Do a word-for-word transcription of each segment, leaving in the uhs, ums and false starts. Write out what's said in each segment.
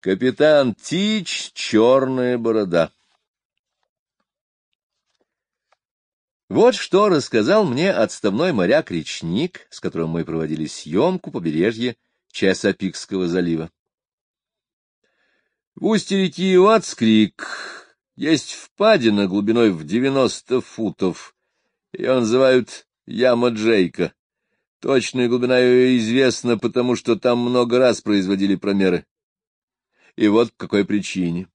Капитан Тич, черная борода. Вот что рассказал мне отставной моряк-речник, с которым мы проводили съемку побережья Чесапикского залива. В устье реки Уатс-Крик есть впадина глубиной в девяносто футов. Ее называют яма Джейка. Точная глубина ее известна, потому что там много раз производили промеры. И вот по какой причине.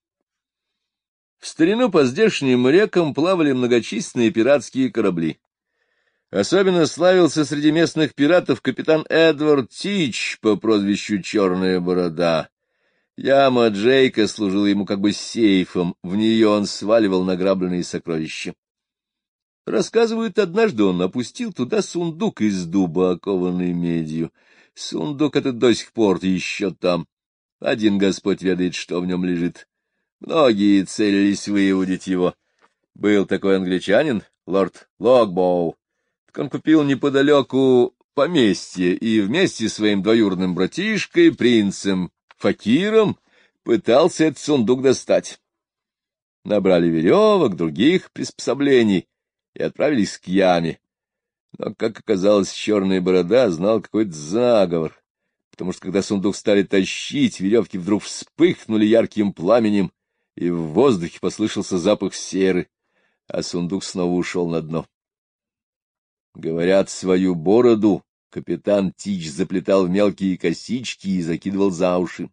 В старину по здешним рекам плавали многочисленные пиратские корабли. Особенно славился среди местных пиратов капитан Эдвард Тич по прозвищу Черная борода. Яма Джейка служила ему как бы сейфом, в нее он сваливал награбленные сокровища. Рассказывают, однажды он опустил туда сундук из дуба, окованный медью. Сундук этот до сих пор еще там. Один Господь ведает, что в нем лежит. Многие целились выудить его. Был такой англичанин, лорд Логбоу. Так он купил неподалеку поместье и вместе с своим двоюродным братишкой, принцем Факиром, пытался этот сундук достать. Набрали веревок, других приспособлений и отправились к яме. Но, как оказалось, Черная борода знал какой-то заговор, потому что, когда сундук стали тащить, веревки вдруг вспыхнули ярким пламенем, и в воздухе послышался запах серы, а сундук снова ушел на дно. Говорят, свою бороду капитан Тич заплетал в мелкие косички и закидывал за уши.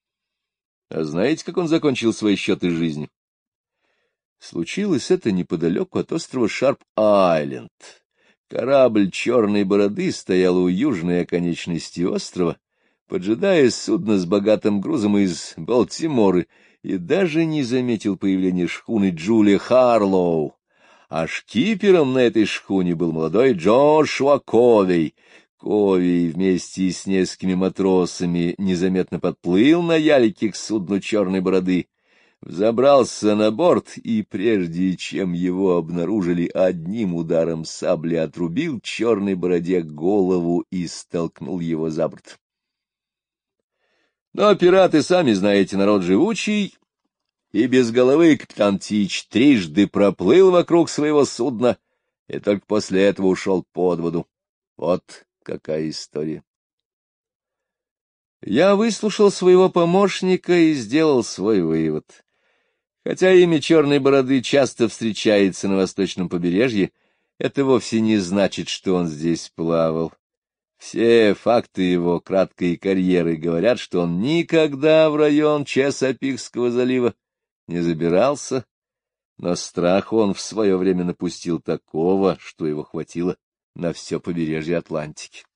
А знаете, как он закончил свои счеты с жизнью? Случилось это неподалеку от острова Шарп-Айленд. Корабль Черной бороды стоял у южной оконечности острова, поджидая судно с богатым грузом из Балтиморы, и даже не заметил появления шхуны Джулия Харлоу. А шкипером на этой шхуне был молодой Джошуа Ковей. Ковей вместе с несколькими матросами незаметно подплыл на ялике к судну Черной бороды, взобрался на борт и, прежде чем его обнаружили, одним ударом сабли отрубил Черной бороде голову и столкнул его за борт. Но пираты, сами знаете, народ живучий, и без головы капитан Тич трижды проплыл вокруг своего судна и только после этого ушел под воду. Вот какая история. Я выслушал своего помощника и сделал свой вывод. Хотя имя Черной бороды часто встречается на восточном побережье, это вовсе не значит, что он здесь плавал. Все факты его краткой карьеры говорят, что он никогда в район Чесапикского залива не забирался, но страху он в свое время напустил такого, что его хватило на все побережье Атлантики.